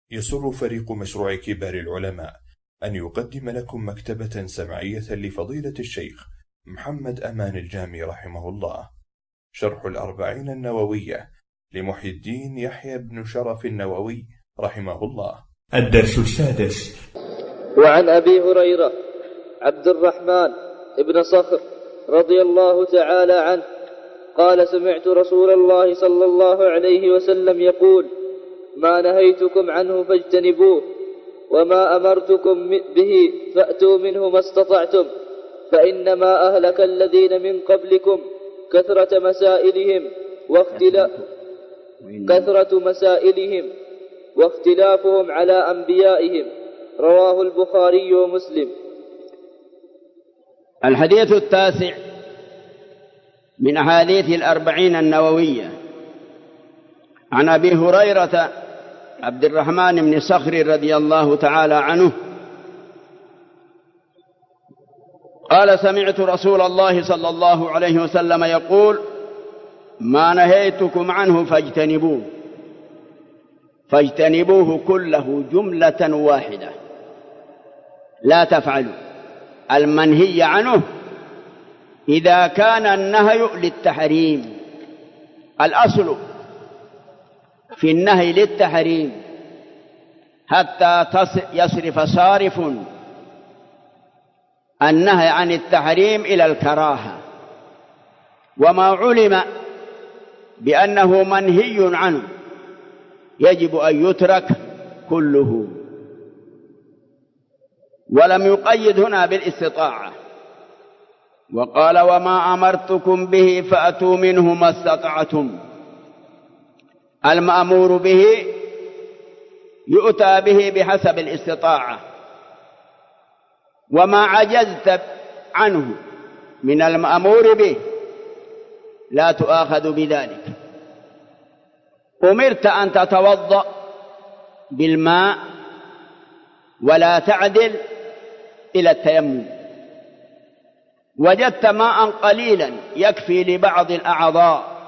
يسر فريق مشروع كبار العلماء أن يقدم لكم مكتبة سمعية لفضيلة الشيخ محمد أمان الجامي رحمه الله، شرح الأربعين النووية لمحي الدين يحيى بن شرف النووي رحمه الله. الدرس السادس. وعن أبي هريرة عبد الرحمن بن صخر رضي الله تعالى عنه قال: سمعت رسول الله صلى الله عليه وسلم يقول: ما نهيتكم عنه فاجتنبوه، وما أمرتكم به فأتوا منه ما استطعتم، فإنما أهلك الذين من قبلكم كثرة مسائلهم واختلافهم على أنبيائهم. رواه البخاري ومسلم. الحديث التاسع من أحاديث الأربعين النووية. عن أبي هريرة عبد الرحمن بن صخر رضي الله تعالى عنه قال: سمعت رسول الله صلى الله عليه وسلم يقول: ما نهيتكم عنه فاجتنبوه كله جملة واحدة، لا تفعلوا المنهي عنه إذا كان النهي للتحريم. الأصل في النهي للتحريم حتى يصرف صارف النهي عن التحريم إلى الكراهة، وما علم بأنه منهي عنه يجب أن يترك كله، ولم يقيد هنا بالاستطاعة، وقال: وما أمرتكم به فأتوا منه ما استطعتم. المأمور به يؤتى به بحسب الاستطاعة، وما عجزت عنه من المأمور به لا تؤاخذ بذلك. أمرت أن تتوضأ بالماء ولا تعدل إلى التيمم، وجدت ماء قليلا يكفي لبعض الأعضاء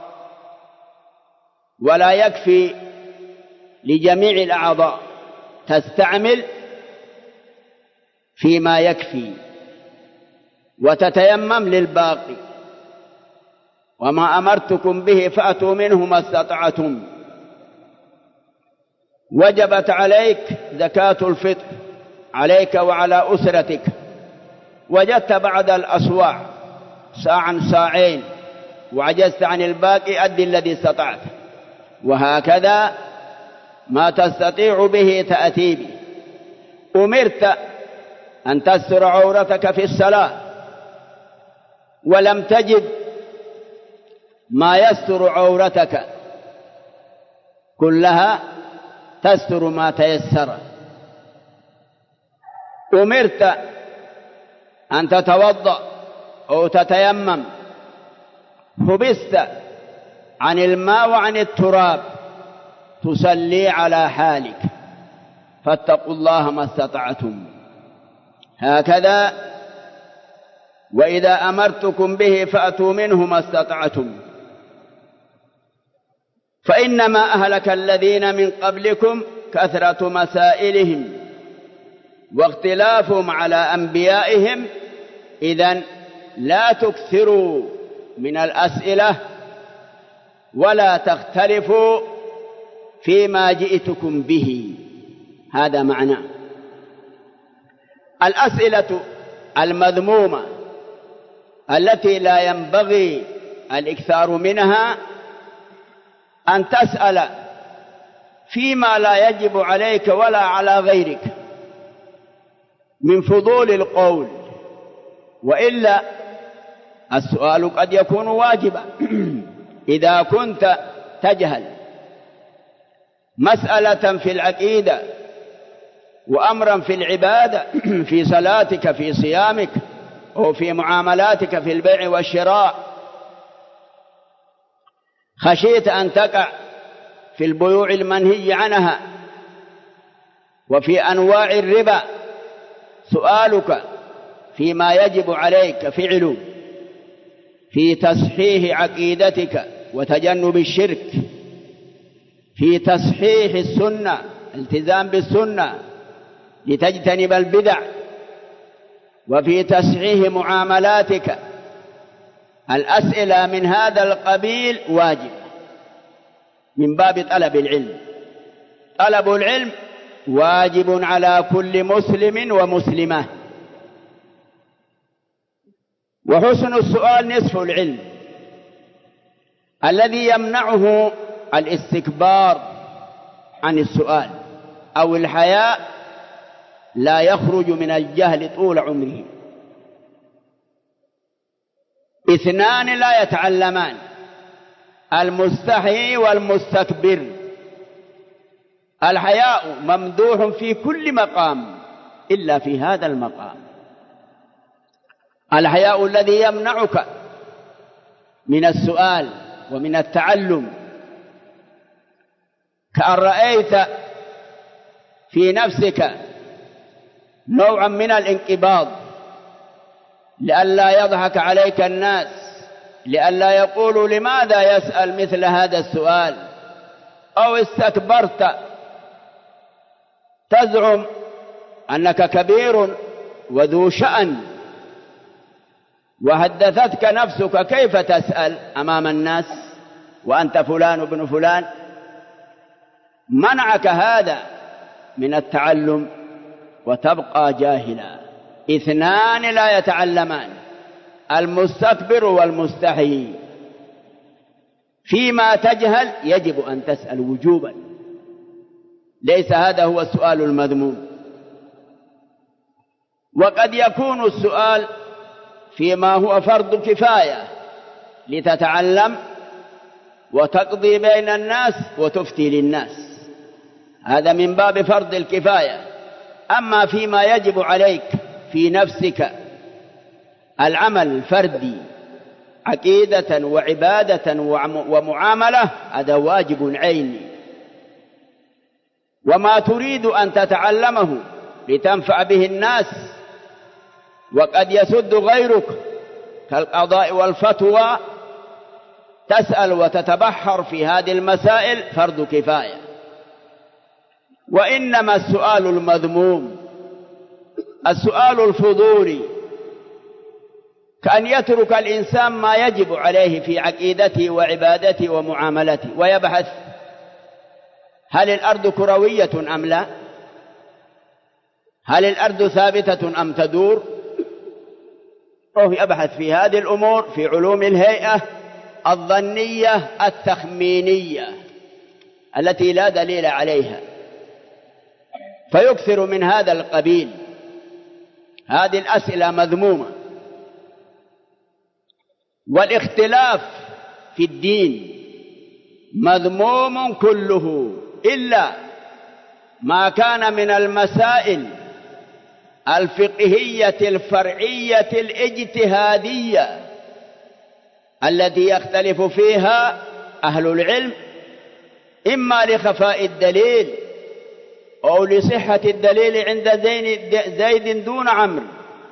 ولا يكفي لجميع الأعضاء، تستعمل فيما يكفي وتتيمم للباقي. وما أمرتكم به فأتوا منه ما استطعتم. وجبت عليك زكاة الفطر عليك وعلى أسرتك، وجدت بعد الأسواع ساعا ساعين وعجزت عن الباقي، أد الذي استطعت. وهكذا ما تستطيع به تأتي به. أمرت أن تستر عورتك في الصلاة ولم تجد ما يستر عورتك كلها، تستر ما تيسر. أمرت أن تتوضأ أو تتيمم، حبست عن الماء وعن التراب، تصلي على حالك، فاتقوا الله ما استطعتم. هكذا وإذا أمرتكم به فأتوا منه ما استطعتم، فإنما أهلك الذين من قبلكم كثرة مسائلهم واختلافهم على أنبيائهم. إذن لا تكثروا من الأسئلة ولا تختلفوا فيما جئتكم به. هذا معناه. الأسئلة المذمومة التي لا ينبغي الإكثار منها أن تسأل فيما لا يجب عليك ولا على غيرك من فضول القول، وإلا السؤال قد يكون واجبا. إذا كنت تجهل مسألة في العقيدة وأمرا في العبادة، في صلاتك، في صيامك، أو في معاملاتك في البيع والشراء، خشيت أن تقع في البيوع المنهي عنها وفي أنواع الربا، سؤالك فيما يجب عليك فعله في تصحيح عقيدتك وتجنب الشرك، في تصحيح السنة التزام بالسنة لتجتنب البدع، وفي تصحيح معاملاتك. الأسئلة من هذا القبيل واجبة من باب طلب العلم. طلب العلم واجب على كل مسلم ومسلمة. وحسن السؤال نصف العلم. الذي يمنعه الاستكبار عن السؤال أو الحياء لا يخرج من الجهل طول عمره. اثنان لا يتعلمان: المستحي والمستكبر. الحياء ممدوح في كل مقام إلا في هذا المقام. الحياء الذي يمنعك من السؤال ومن التعلم، كأن رأيت في نفسك نوعا من الانقباض لئلا يضحك عليك الناس، لئلا يقولوا لماذا يسأل مثل هذا السؤال، أو استكبرت تزعم أنك كبير وذو شأن، وحدثتك نفسك كيف تسأل أمام الناس وأنت فلان ابن فلان. منعك هذا من التعلم وتبقى جاهلا. اثنان لا يتعلمان: المستكبر والمستحي. فيما تجهل يجب أن تسأل وجوبا، ليس هذا هو السؤال المذموم. وقد يكون السؤال فيما هو فرض كفاية لتتعلم وتقضي بين الناس وتفتي للناس، هذا من باب فرض الكفاية. أما فيما يجب عليك في نفسك العمل الفردي عقيدة وعبادة ومعاملة، هذا واجب عيني. وما تريد أن تتعلمه لتنفع به الناس وقد يسد غيرك كالقضاء والفتوى، تسأل وتتبحر في هذه المسائل فرض كفاية. وإنما السؤال المذموم السؤال الفضولي، كأن يترك الإنسان ما يجب عليه في عقيدته وعبادته ومعاملته ويبحث: هل الأرض كروية أم لا؟ هل الأرض ثابتة أم تدور؟ وهو يبحث في هذه الأمور في علوم الهيئة الظنية التخمينية التي لا دليل عليها، فيكثر من هذا القبيل. هذه الأسئلة مذمومة. والاختلاف في الدين مذموم كله إلا ما كان من المسائل الفقهية الفرعية الاجتهادية التي يختلف فيها أهل العلم، إما لخفاء الدليل أو لصحة الدليل عند زيد دون عمرو.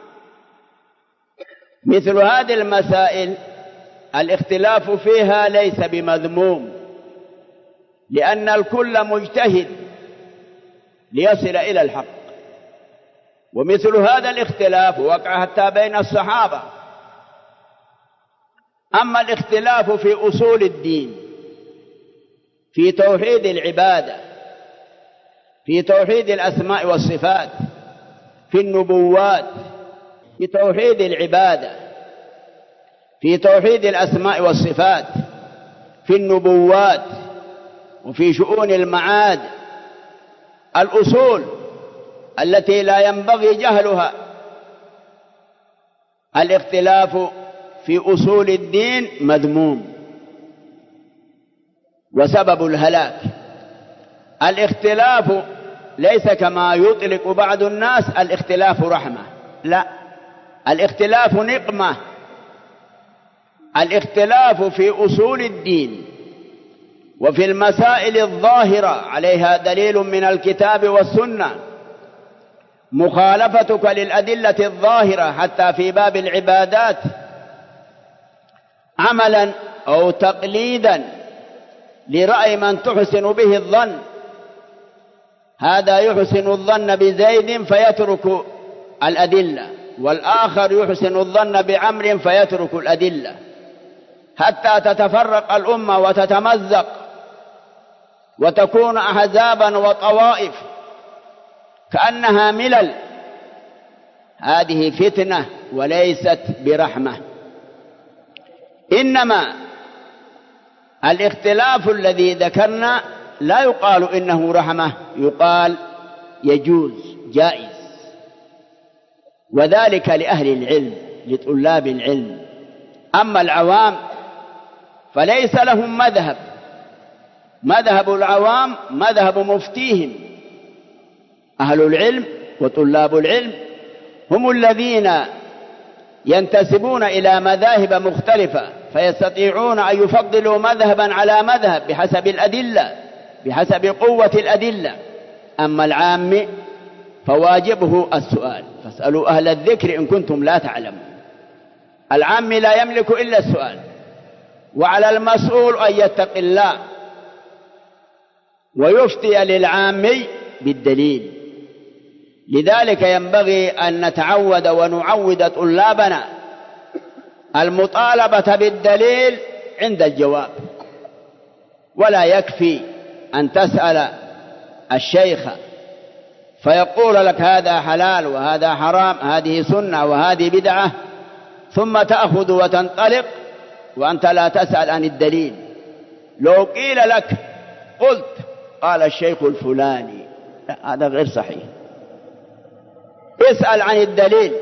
مثل هذه المسائل الاختلاف فيها ليس بمذموم، لأن الكل مجتهد ليصل إلى الحق. ومثل هذا الاختلاف وقع حتى بين الصحابة. أما الاختلاف في أصول الدين، في توحيد العبادة، في توحيد الأسماء والصفات، في النبوات، في توحيد العبادة، في توحيد الأسماء والصفات، في النبوات، وفي شؤون المعاد، الأصول التي لا ينبغي جهلها. الاختلاف في أصول الدين مذموم وسبب الهلاك. الاختلاف ليس كما يطلق بعض الناس الاختلاف رحمة، لا، الاختلاف نقمة. الاختلاف في أصول الدين وفي المسائل الظاهرة عليها دليل من الكتاب والسنة، مخالفتك للأدلة الظاهرة حتى في باب العبادات عملا أو تقليدا لرأي من تحسن به الظن، هذا يحسن الظن بزيد فيترك الأدلة، والآخر يحسن الظن بعمر فيترك الأدلة، حتى تتفرق الأمة وتتمزق وتكون أحزابا وطوائف كأنها ملل. هذه فتنة وليست برحمة. إنما الاختلاف الذي ذكرنا لا يقال إنه رحمة، يقال يجوز جائز، وذلك لأهل العلم لطلاب العلم. أما العوام فليس لهم مذهب، مذهب العوام مذهب مفتيهم. أهل العلم وطلاب العلم هم الذين ينتسبون إلى مذاهب مختلفة، فيستطيعون أن يفضلوا مذهبا على مذهب بحسب الأدلة، بحسب قوة الأدلة. أما العام فواجبه السؤال، فاسألوا أهل الذكر إن كنتم لا تعلمون. العام لا يملك إلا السؤال، وعلى المسؤول أن يتقي الله ويفتي للعامي بالدليل. لذلك ينبغي أن نتعود ونعود طلابنا المطالبة بالدليل عند الجواب، ولا يكفي أن تسأل الشيخ فيقول لك هذا حلال وهذا حرام، هذه سنة وهذه بدعة، ثم تأخذ وتنطلق وأنت لا تسأل عن الدليل. لو قيل لك قلت قال الشيخ الفلاني، لا، هذا غير صحيح. اسأل عن الدليل،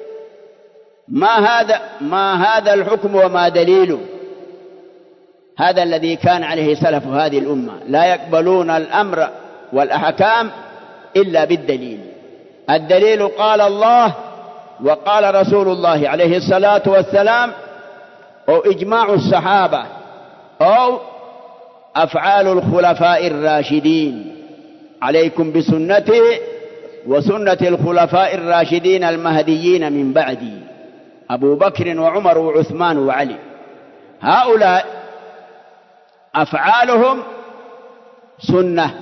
ما هذا الحكم وما دليله. هذا الذي كان عليه سلف هذه الأمة، لا يقبلون الأمر والأحكام إلا بالدليل. الدليل قال الله وقال رسول الله عليه الصلاة والسلام، أو إجماع الصحابة، أو أفعال الخلفاء الراشدين. عليكم بسنتي وسنة الخلفاء الراشدين المهديين من بعدي، أبو بكر وعمر وعثمان وعلي. هؤلاء أفعالهم سنة،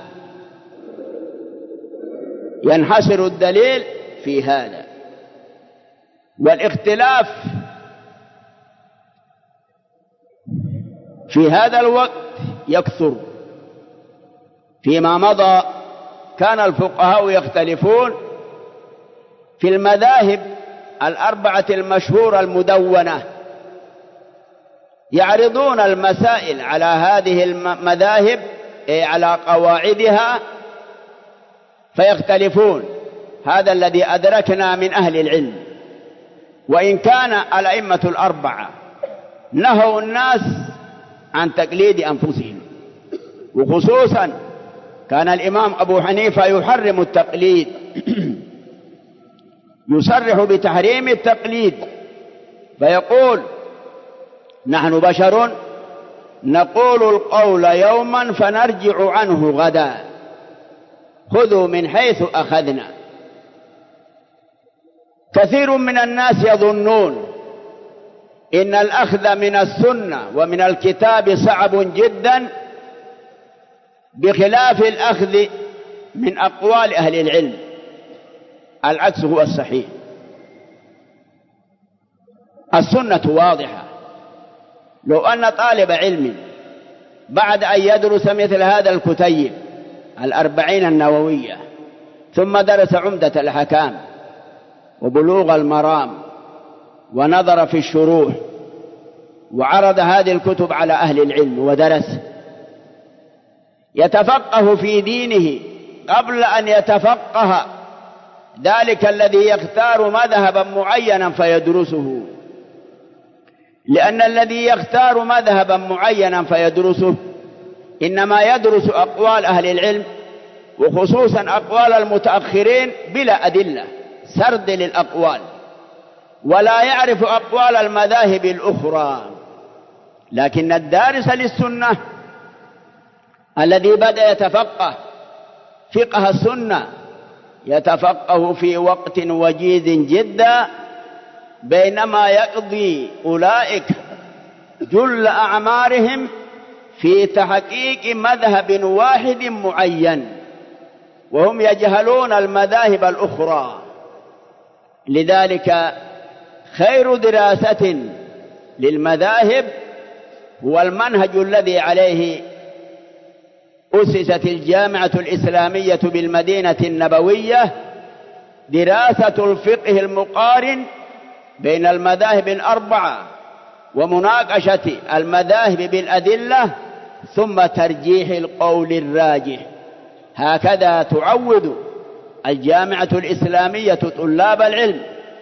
ينحصر الدليل في هذا. والاختلاف في هذا الوقت يكثر. فيما مضى كان الفقهاء يختلفون في المذاهب الأربعة المشهورة المدونة، يعرضون المسائل على هذه المذاهب على قواعدها فيختلفون. هذا الذي أدركنا من أهل العلم. وإن كان الأئمة الأربعة نهوا الناس عن تقليد أنفسهم، وخصوصا كان الإمام أبو حنيفة يحرم التقليد، يصرح بتحريم التقليد، فيقول نحن بشر نقول القول يوما فنرجع عنه غدا، خذوا من حيث أخذنا. كثير من الناس يظنون إن الأخذ من السنة ومن الكتاب صعب جدا، بخلاف الأخذ من أقوال أهل العلم. العكس هو الصحيح. السنة واضحة. لو أن طالب علم بعد أن يدرس مثل هذا الكتيب 40 النووية، ثم درس عمدة الأحكام وبلوغ المرام ونظر في الشروح وعرض هذه الكتب على أهل العلم ودرس، يتفقه في دينه قبل أن يتفقه ذلك الذي يختار مذهبا معينا فيدرسه. لأن الذي يختار مذهبا معينا فيدرسه إنما يدرس أقوال أهل العلم، وخصوصا أقوال المتأخرين بلا أدلة، سرد للأقوال، ولا يعرف أقوال المذاهب الأخرى. لكن الدارس للسنة الذي بدأ يتفقه فقه السنة يتفقه في وقت وجيز جدا، بينما يقضي أولئك جل أعمارهم في تحقيق مذهب واحد معين، وهم يجهلون المذاهب الأخرى. لذلك خير دراسة للمذاهب هو المنهج الذي عليه أسست الجامعة الإسلامية بالمدينة النبوية، دراسة الفقه المقارن بين المذاهب الأربعة ومناقشة المذاهب بالأدلة ثم ترجيح القول الراجح. هكذا تعود الجامعة الإسلامية طلاب العلم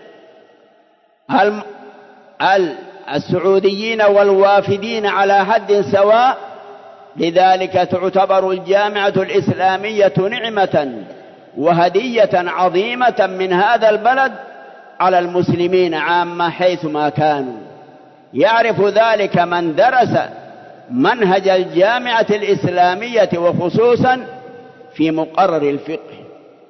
السعوديين والوافدين على حد سواء. لذلك تعتبر الجامعة الإسلامية نعمة وهدية عظيمة من هذا البلد على المسلمين عامة حيثما كانوا. يعرف ذلك من درس منهج الجامعة الإسلامية وخصوصا في مقرر الفقه.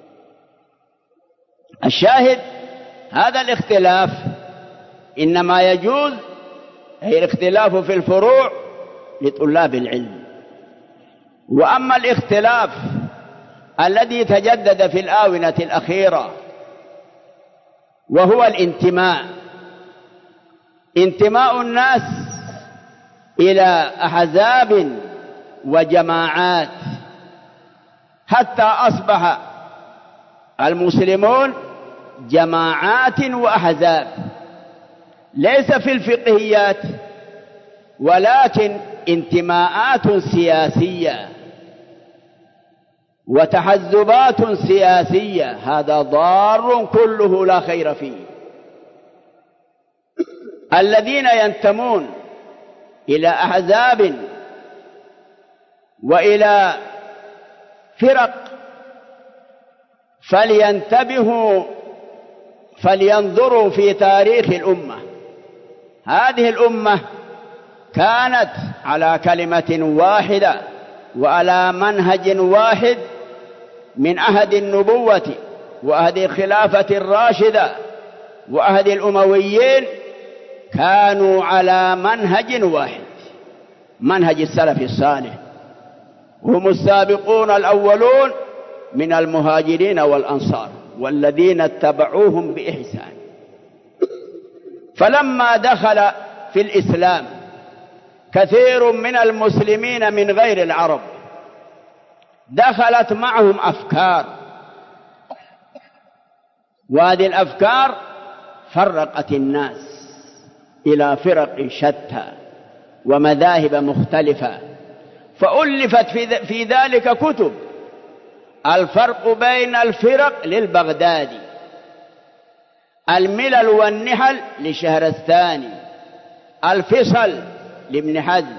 الشاهد هذا الاختلاف إنما يجوز، هي الاختلاف في الفروع لطلاب العلم. وأما الاختلاف الذي تجدد في الآونة الأخيرة وهو انتماء الناس إلى أحزاب وجماعات، حتى أصبح المسلمون جماعات وأحزاب، ليس في الفقهيات ولكن انتماءات سياسية وتحزبات سياسية. هذا ضار كله لا خير فيه. الذين ينتمون إلى أحزاب وإلى فرق فلينتبهوا، فلينظروا في تاريخ الأمة. هذه الأمة كانت على كلمة واحدة وعلى منهج واحد من عهد النبوة وعهد الخلافة الراشدة وعهد الأمويين، كانوا على منهج واحد، منهج السلف الصالح، هم السابقون الأولون من المهاجرين والأنصار والذين اتبعوهم بإحسان. فلما دخل في الإسلام كثير من المسلمين من غير العرب دخلت معهم أفكار، وهذه الأفكار فرقت الناس إلى فرق شتى ومذاهب مختلفة، فألفت في ذلك كتب. الفرق بين الفرق للبغدادي، الملل والنحل لشهرستاني، الفصل لابن حزم،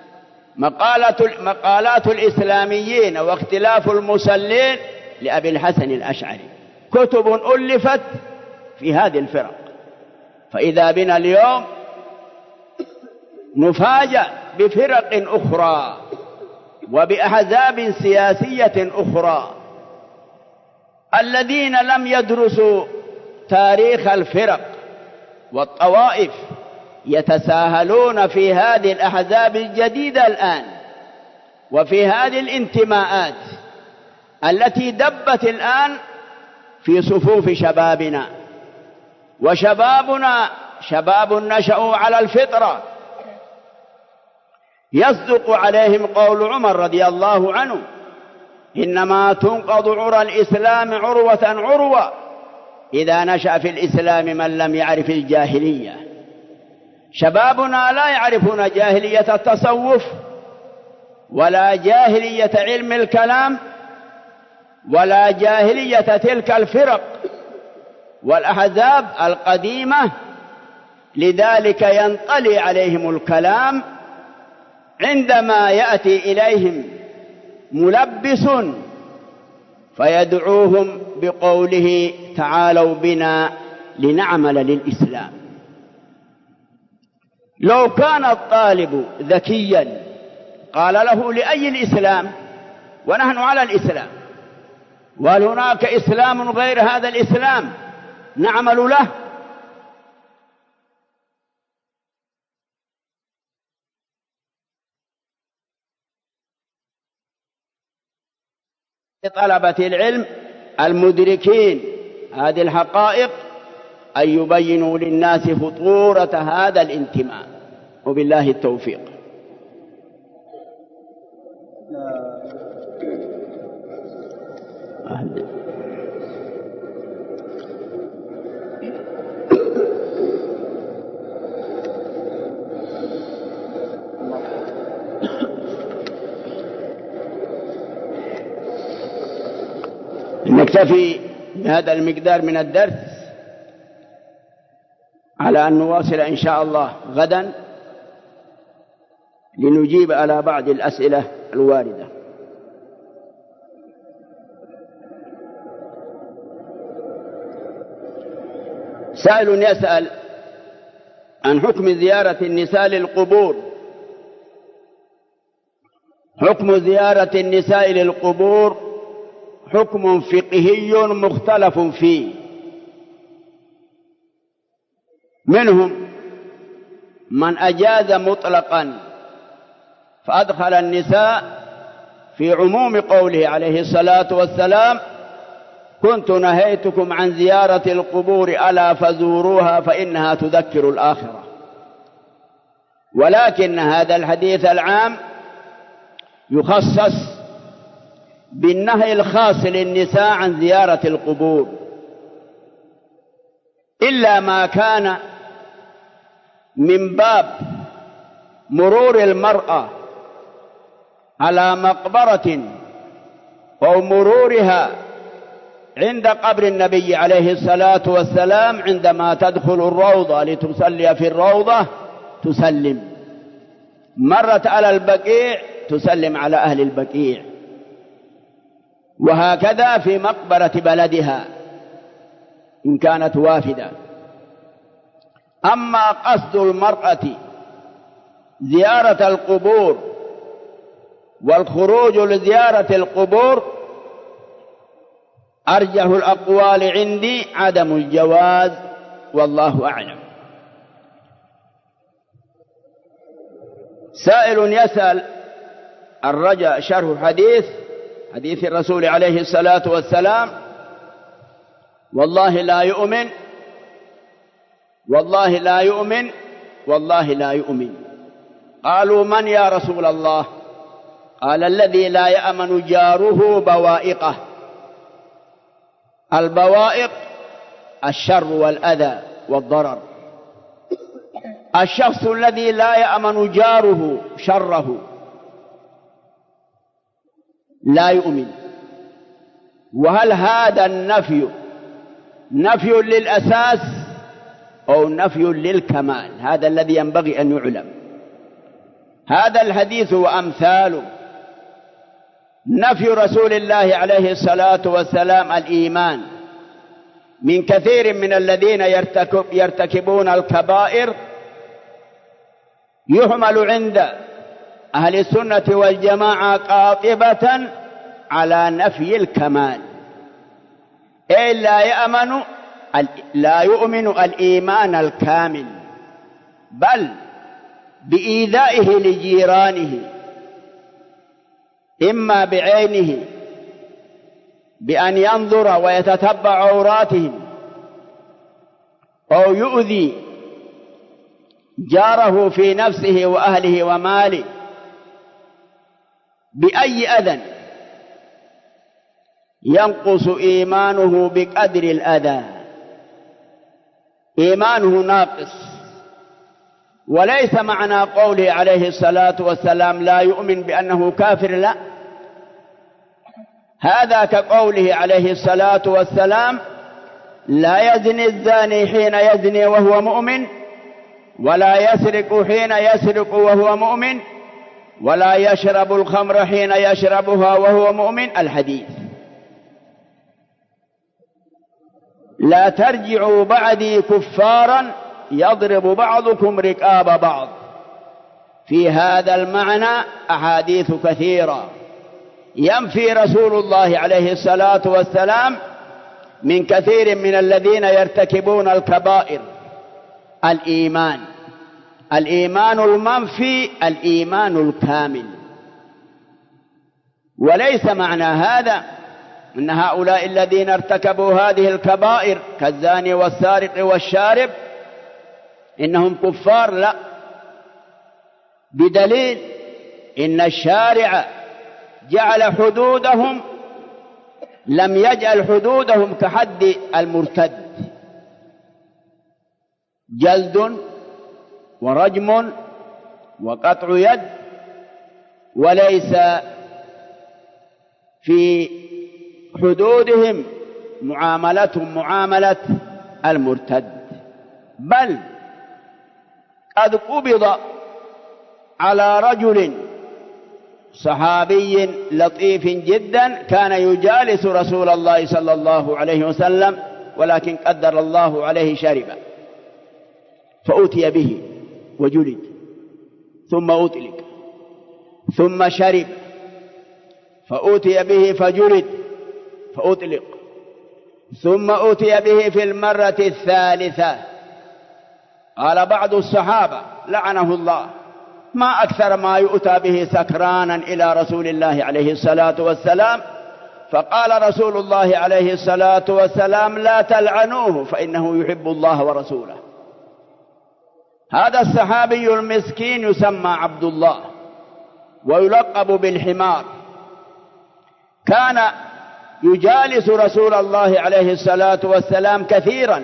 مقالات الإسلاميين واختلاف المسلين لأبي الحسن الأشعري. كتب ألفت في هذه الفرق. فإذا بنا اليوم نفاجأ بفرق أخرى وبأحزاب سياسية أخرى. الذين لم يدرسوا تاريخ الفرق والطوائف يتساهلون في هذه الأحزاب الجديدة الآن وفي هذه الانتماءات التي دبت الآن في صفوف شبابنا. وشبابنا شباب نشأوا على الفطرة، يصدق عليهم قول عمر رضي الله عنه: إنما تنقض عرى الإسلام عروة عروة إذا نشأ في الإسلام من لم يعرف الجاهلية. شبابنا لا يعرفون جاهلية التصوف ولا جاهلية علم الكلام ولا جاهلية تلك الفرق والأحزاب القديمة. لذلك ينطلي عليهم الكلام عندما يأتي إليهم ملبس فيدعوهم بقوله: تعالوا بنا لنعمل للإسلام. لو كان الطالب ذكيا قال له: لأي الإسلام ونحن على الإسلام، وهل هناك إسلام غير هذا الإسلام نعمل له؟ طلبة العلم المدركين هذه الحقائق أن يبينوا للناس خطورة هذا الانتماء، وبالله التوفيق. نكتفي بهذا المقدار من الدرس على أن نواصل إن شاء الله غدا لنجيب على بعض الأسئلة الواردة. سائل يسأل عن حكم زيارة النساء للقبور. حكم زيارة النساء للقبور حكم فقهي مختلف فيه، منهم من أجاز مطلقا فأدخل النساء في عموم قوله عليه الصلاة والسلام: كنت نهيتكم عن زيارة القبور ألا فزوروها فإنها تذكر الآخرة. ولكن هذا الحديث العام يخصص بالنهي الخاص للنساء عن زيارة القبور، إلا ما كان من باب مرور المرأة على مقبرة أو مرورها عند قبر النبي عليه الصلاة والسلام عندما تدخل الروضة لتصلي في الروضة تسلم، مرت على البقيع تسلم على أهل البقيع، وهكذا في مقبرة بلدها إن كانت وافدة. أما قصد المرأة زيارة القبور والخروج لزيارة القبور أرجح الأقوال عندي عدم الجواز، والله أعلم. سائل يسأل الرجاء شرح حديث الرسول عليه الصلاة والسلام: والله لا يؤمن، والله لا يؤمن، والله لا يؤمن. قالوا: من يا رسول الله؟ قال: الذي لا يأمن جاره بوائقه. البوائق الشر والأذى والضرر. الشخص الذي لا يأمن جاره شره لا يؤمن. وهل هذا النفي نفي للأساس أو نفي للكمال؟ هذا الذي ينبغي أن يعلم. هذا الحديث وأمثاله نفي رسول الله عليه الصلاة والسلام الإيمان من كثير من الذين يرتكبون الكبائر يحمل عند أهل السنة والجماعة قاطبة على نفي الكمال، أي لا يؤمن الإيمان الكامل، بل بإيذائه لجيرانه، إما بعينه بأن ينظر ويتتبع عوراتهم، أو يؤذي جاره في نفسه وأهله وماله بأي أذى ينقص إيمانه بقدر الأذى، إيمانه ناقص. وليس معنى قوله عليه الصلاة والسلام لا يؤمن بأنه كافر، لا، هذا كقوله عليه الصلاة والسلام: لا يزني الزاني حين يزني وهو مؤمن، ولا يسرق حين يسرق وهو مؤمن، ولا يشرب الخمر حين يشربها وهو مؤمن. الحديث. لا ترجعوا بعدي كفارا يضرب بعضكم رقاب بعض. في هذا المعنى أحاديث كثيرة ينفي رسول الله عليه الصلاة والسلام من كثير من الذين يرتكبون الكبائر الإيمان المنفي الإيمان الكامل. وليس معنى هذا إن هؤلاء الذين ارتكبوا هذه الكبائر كالزاني والسارق والشارب إنهم كفار؟ لا، بدليل إن الشارع جعل حدودهم، لم يجعل حدودهم كحد المرتد، جلد ورجم وقطع يد، وليس في حدودهم معاملتهم معاملة المرتد، بل قد قبض على رجل صحابي لطيف جدا كان يجالس رسول الله صلى الله عليه وسلم، ولكن قدر الله عليه شربا، فأتي به وجلد، ثم أطلق، ثم شرب، فأتي به فجلد فأطلق، ثم أتي به في المرة الثالثة. قال بعض الصحابة لعنه الله: ما أكثر ما يؤتى به سكرانا إلى رسول الله عليه الصلاة والسلام. فقال رسول الله عليه الصلاة والسلام: لا تلعنوه فإنه يحب الله ورسوله. هذا الصحابي المسكين يسمى عبد الله ويلقب بالحمار، كان يجالس رسول الله عليه الصلاة والسلام كثيرا،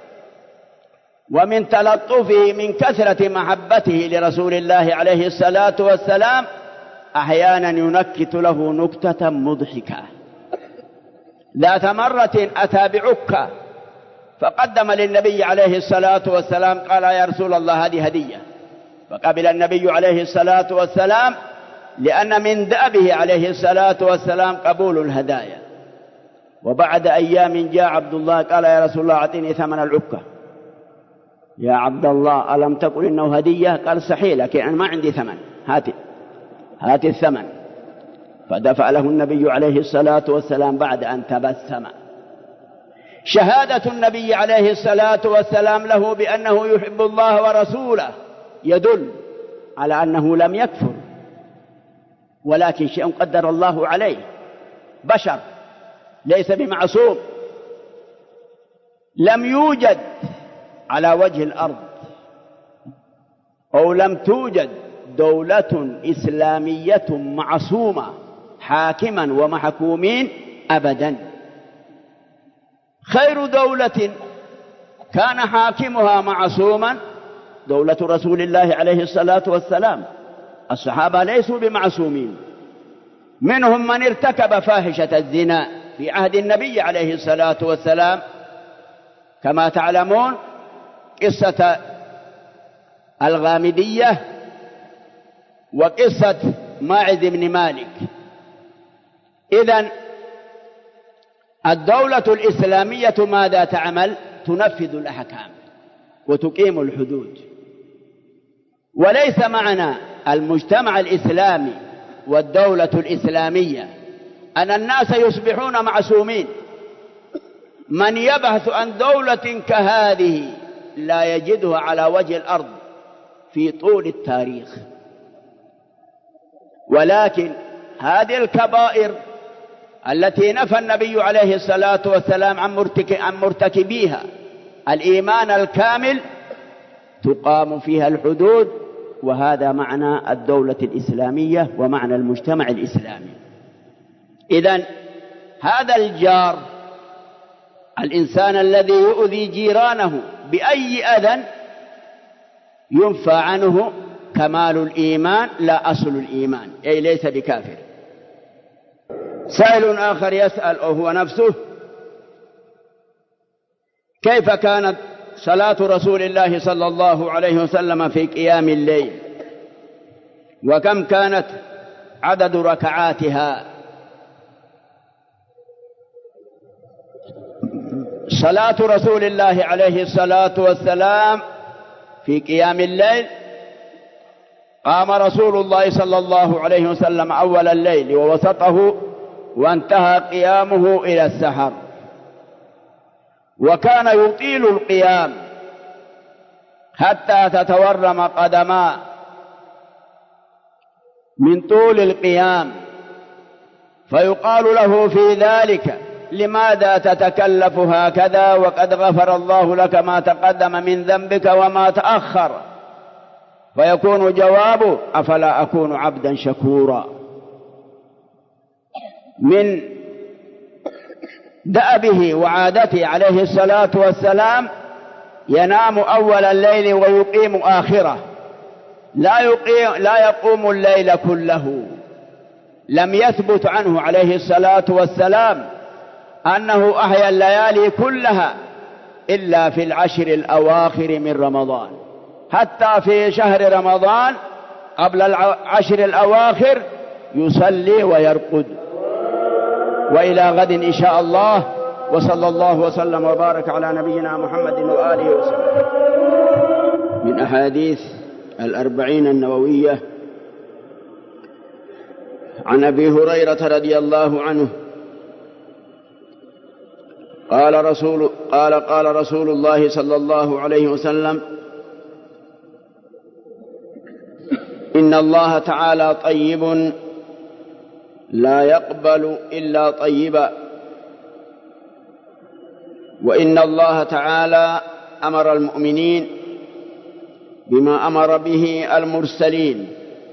ومن تلطفه من كثرة محبته لرسول الله عليه الصلاة والسلام أحيانا ينكت له نكتة مضحكة. ذات مرة أتى بعكا فقدم للنبي عليه الصلاة والسلام، قال: يا رسول الله هذه هدية. فقبل النبي عليه الصلاة والسلام، لأن من دأبه عليه الصلاة والسلام قبول الهدايا. وبعد أيام جاء عبد الله قال: يا رسول الله أعطني ثمن العكة. يا عبد الله ألم تقل إنه هدية؟ قال: صحيح، لكن أنا ما عندي ثمن، هات الثمن. فدفع له النبي عليه الصلاة والسلام بعد أن تبسم. شهادة النبي عليه الصلاة والسلام له بأنه يحب الله ورسوله يدل على أنه لم يكفر، ولكن شيء قدر الله عليه، بشر ليس بمعصوم. لم يوجد على وجه الأرض أو لم توجد دولة إسلامية معصومة حاكما ومحكومين أبدا. خير دولة كان حاكمها معصوما دولة رسول الله عليه الصلاة والسلام. الصحابة ليسوا بمعصومين، منهم من ارتكب فاحشة الزنا في عهد النبي عليه الصلاة والسلام، كما تعلمون قصة الغامدية وقصة ماعز بن مالك. إذن الدولة الإسلامية ماذا تعمل؟ تنفذ الأحكام وتقيم الحدود. وليس معنى المجتمع الإسلامي والدولة الإسلامية أن الناس يصبحون معصومين. من يبحث عن دولة كهذه لا يجدها على وجه الأرض في طول التاريخ. ولكن هذه الكبائر التي نفى النبي عليه الصلاة والسلام عن مرتكبيها الإيمان الكامل تقام فيها الحدود، وهذا معنى الدولة الإسلامية ومعنى المجتمع الإسلامي. إذن هذا الجار، الإنسان الذي يؤذي جيرانه بأي أذى ينفى عنه كمال الإيمان لا أصل الإيمان، أي ليس بكافر. سائل آخر يسأل وهو نفسه: كيف كانت صلاة رسول الله صلى الله عليه وسلم في قيام الليل، وكم كانت عدد ركعاتها؟ صلاة رسول الله عليه الصلاة والسلام في قيام الليل: قام رسول الله صلى الله عليه وسلم أول الليل ووسطه وانتهى قيامه إلى السحر، وكان يطيل القيام حتى تتورم قدماه من طول القيام، فيقال له في ذلك: لماذا تتكلف هكذا وقد غفر الله لك ما تقدم من ذنبك وما تأخر؟ فيكون جوابه: أفلا أكون عبدا شكورا. من دأبه وعادته عليه الصلاة والسلام ينام أول الليل ويقيم آخره، لا يقوم الليل كله. لم يثبت عنه عليه الصلاة والسلام أنه أحيا الليالي كلها إلا في العشر الأواخر من رمضان. حتى في شهر رمضان قبل العشر الأواخر يصلي ويرقد. وإلى غد إن شاء الله، وصلى الله وسلم وبارك على نبينا محمد وآله وسلم. من أحاديث الأربعين النووية عن أبي هريرة رضي الله عنه قال رسول الله صلى الله عليه وسلم: إن الله تعالى طيب لا يقبل إلا طيبا، وإن الله تعالى أمر المؤمنين بما أمر به المرسلين،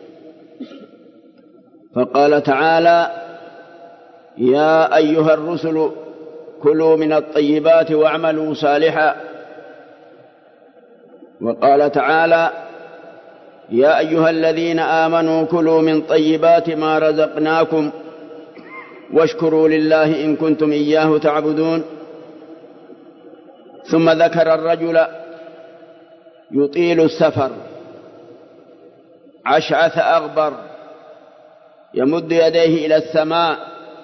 فقال تعالى: يا أيها الرسل كلوا من الطيبات واعملوا صالحا. وقال تعالى: يا أيها الذين آمنوا كلوا من طيبات ما رزقناكم واشكروا لله إن كنتم إياه تعبدون. ثم ذكر الرجل يطيل السفر عشعث أغبر يمد يديه إلى السماء: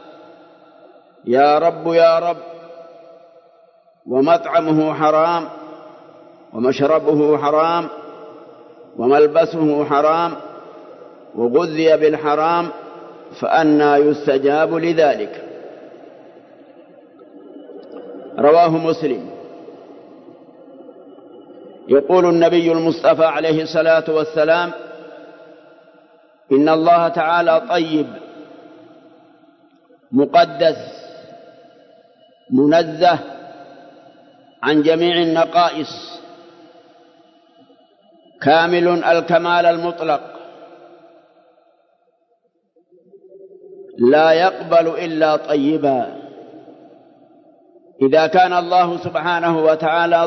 يا رب يا رب، ومطعمه حرام ومشربه حرام وملبسه حرام وغذي بالحرام، فأنى يستجاب لذلك؟ رواه مسلم. يقول النبي المصطفى عليه الصلاة والسلام: إن الله تعالى طيب مقدس منزه عن جميع النقائص، كامل الكمال المطلق، لا يقبل إلا طيبا. إذا كان الله سبحانه وتعالى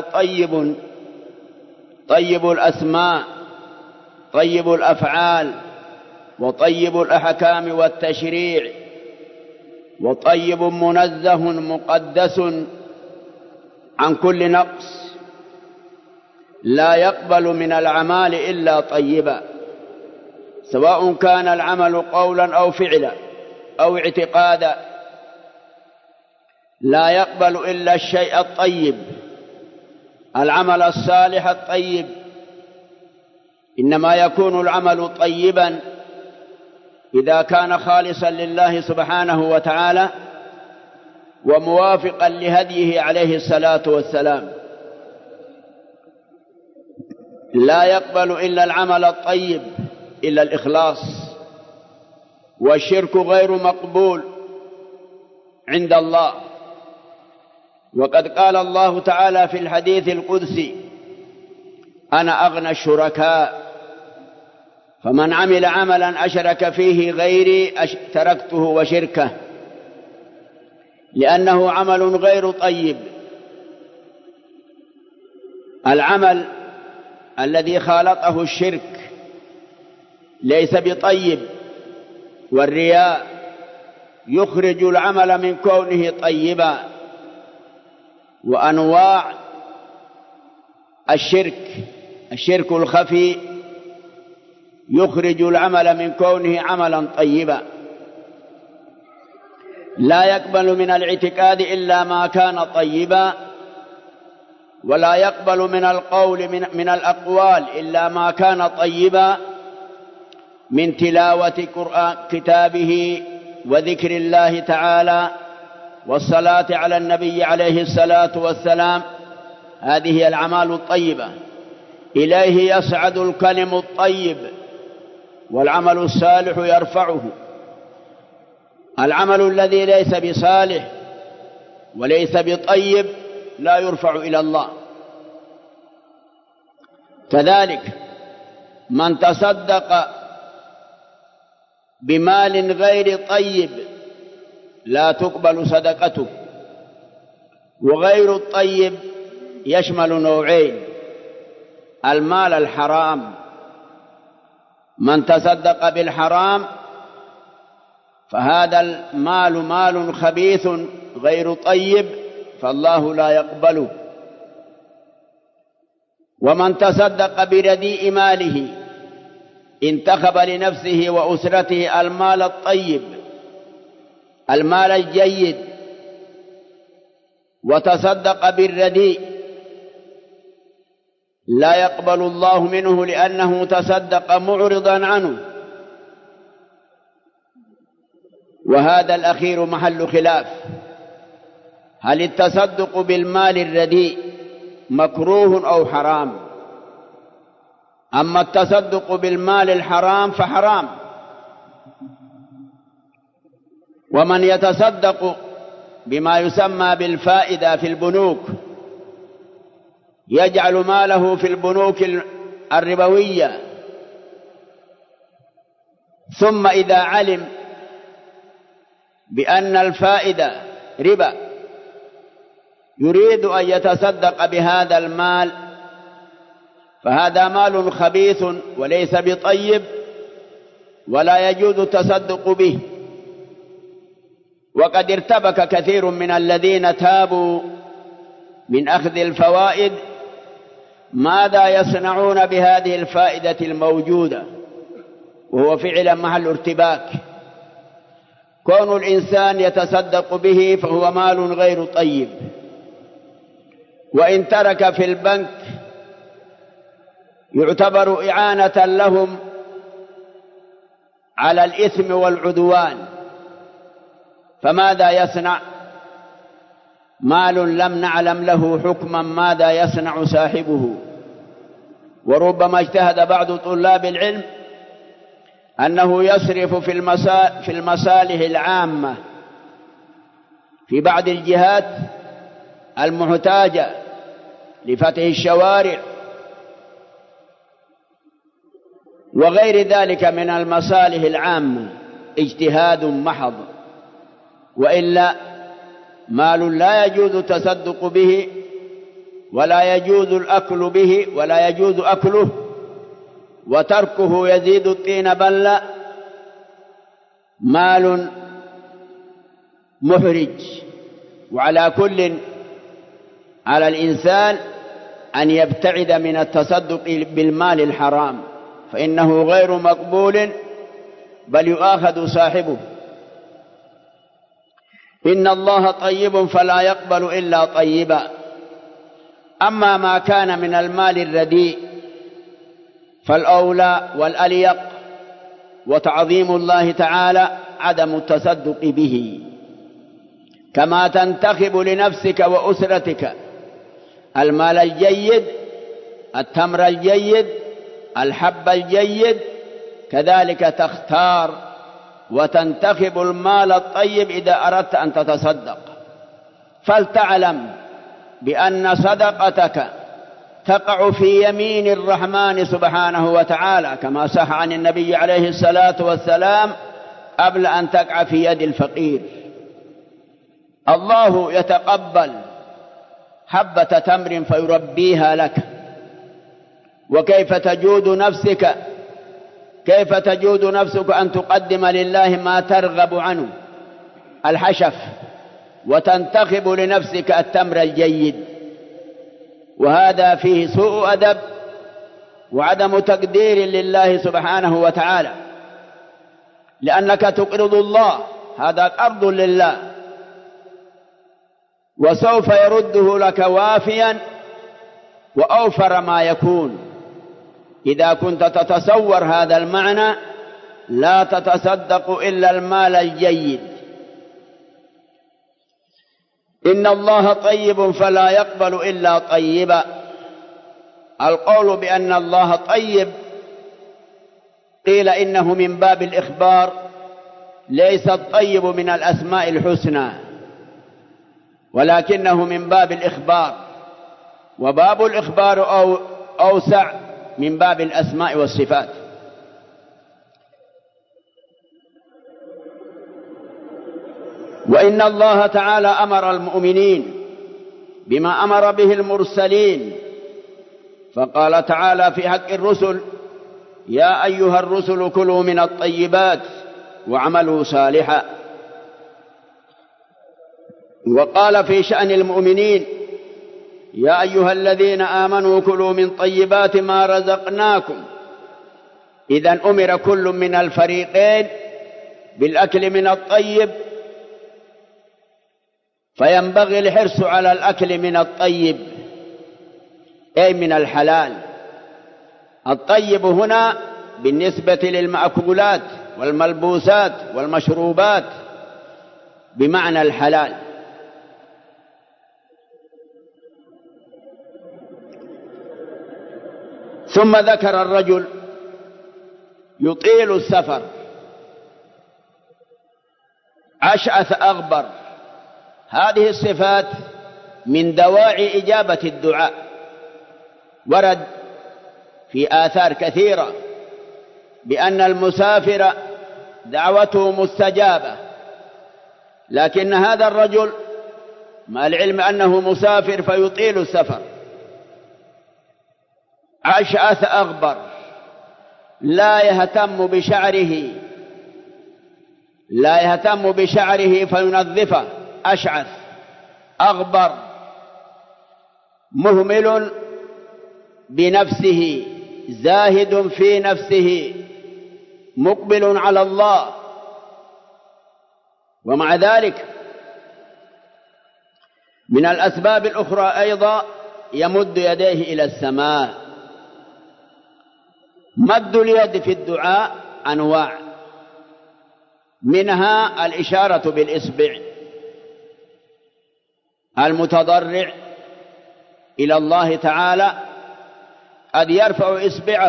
طيب الأسماء، طيب الأفعال، وطيب الأحكام والتشريع، وطيب منزه مقدس عن كل نقص، لا يقبل من الأعمال إلا طيبا، سواء كان العمل قولا أو فعلا أو اعتقادا. لا يقبل إلا الشيء الطيب، العمل الصالح الطيب. إنما يكون العمل طيبا إذا كان خالصا لله سبحانه وتعالى وموافقا لهديه عليه الصلاة والسلام. لا يقبل إلا العمل الطيب إلا الإخلاص، والشرك غير مقبول عند الله. وقد قال الله تعالى في الحديث القدسي: أنا أغنى الشركاء، فمن عمل عملا أشرك فيه غيري تركته وشركه، لأنه عمل غير طيب. العمل الذي خالطه الشرك ليس بطيب، والرياء يخرج العمل من كونه طيبا. وأنواع الشرك الخفي يخرج العمل من كونه عملا طيبا. لا يقبل من الاعتقاد إلا ما كان طيبا، ولا يقبل من القول من الأقوال إلا ما كان طيبا، من تلاوة كتابه وذكر الله تعالى والصلاة على النبي عليه الصلاة والسلام. هذه هي الأعمال الطيبة. إليه يصعد الكلم الطيب والعمل الصالح يرفعه. العمل الذي ليس بصالح وليس بطيب لا يرفع إلى الله. كذلك من تصدق بمال غير طيب لا تقبل صدقته. وغير الطيب يشمل نوعين: المال الحرام، من تصدق بالحرام فهذا المال مال خبيث غير طيب فالله لا يقبله. ومن تصدق برديء ماله انتخب لنفسه وأسرته المال الطيب المال الجيد وتصدق بالرديء لا يقبل الله منه لأنه تصدق معرضا عنه. وهذا الأخير محل خلاف: هل التصدق بالمال الرديء مكروه أو حرام؟ أما التصدق بالمال الحرام فحرام. ومن يتصدق بما يسمى بالفائدة في البنوك يجعل ماله في البنوك الربوية، ثم إذا علم بأن الفائدة ربا يريد أن يتصدق بهذا المال، فهذا مال خبيث وليس بطيب ولا يجوز التصدق به. وقد ارتبك كثير من الذين تابوا من أخذ الفوائد ماذا يصنعون بهذه الفائدة الموجودة، وهو فعلا محل ارتباك. كون الإنسان يتصدق به فهو مال غير طيب، وإن ترك في البنك يعتبر إعانة لهم على الإثم والعدوان. فماذا يصنع؟ مال لم نعلم له حكما ماذا يصنع صاحبه. وربما اجتهد بعض طلاب العلم أنه يصرف في المصالح العامة في بعض الجهات المحتاجة لفتح الشوارع وغير ذلك من المصالح العامة، اجتهاد محض. وإلا مال لا يجوز التصدق به ولا يجوز الأكل به ولا يجوز أكله، وتركه يزيد الطين بلة، مال محرج. وعلى كل على الإنسان أن يبتعد من التصدق بالمال الحرام، فإنه غير مقبول بل يؤاخذ صاحبه. إن الله طيب فلا يقبل إلا طيبا. أما ما كان من المال الرديء فالأولى والأليق وتعظيم الله تعالى عدم التصدق به، كما تنتخب لنفسك وأسرتك المال الجيد، التمر الجيد، الحب الجيد، كذلك تختار وتنتخب المال الطيب إذا أردت أن تتصدق. فلتعلم بأن صدقتك تقع في يمين الرحمن سبحانه وتعالى، كما صح عن النبي عليه الصلاة والسلام، قبل أن تقع في يد الفقير. الله يتقبل حبة تمر فيربيها لك. وكيف تجود نفسك، كيف تجود نفسك أن تقدم لله ما ترغب عنه الحشف، وتنتخب لنفسك التمر الجيد؟ وهذا فيه سوء أدب وعدم تقدير لله سبحانه وتعالى، لأنك تقرض الله، هذا قرض لله، وسوف يرده لك وافيا وأوفر ما يكون. إذا كنت تتصور هذا المعنى لا تتصدق إلا المال الجيد. إن الله طيب فلا يقبل إلا طيبا. القول بأن الله طيب قيل إنه من باب الإخبار ليس الطيب من الأسماء الحسنى، ولكنه من باب الإخبار، وباب الإخبار أوسع من باب الأسماء والصفات. وإن الله تعالى أمر المؤمنين بما أمر به المرسلين، فقال تعالى في حق الرسل: يا أيها الرسل كلوا من الطيبات واعملوا صالحا. وقال في شأن المؤمنين: يا أيها الذين آمنوا كلوا من طيبات ما رزقناكم. إذن أمر كل من الفريقين بالأكل من الطيب، فينبغي الحرص على الأكل من الطيب أي من الحلال. الطيب هنا بالنسبة للمأكولات والملبوسات والمشروبات بمعنى الحلال. ثم ذكر الرجل يطيل السفر، أشعث أغبر. هذه الصفات من دواعي إجابة الدعاء، ورد في آثار كثيرة بأن المسافر دعوته مستجابة، لكن هذا الرجل مع العلم أنه مسافر فيطيل السفر. أشعث أغبر، لا يهتم بشعره فينظفه. أشعث أغبر، مهمل بنفسه، زاهد في نفسه، مقبل على الله. ومع ذلك من الأسباب الأخرى أيضا يمد يديه إلى السماء. مد اليد في الدعاء أنواع، منها الإشارة بالإصبع. المتضرع إلى الله تعالى قد يرفع إصبعه،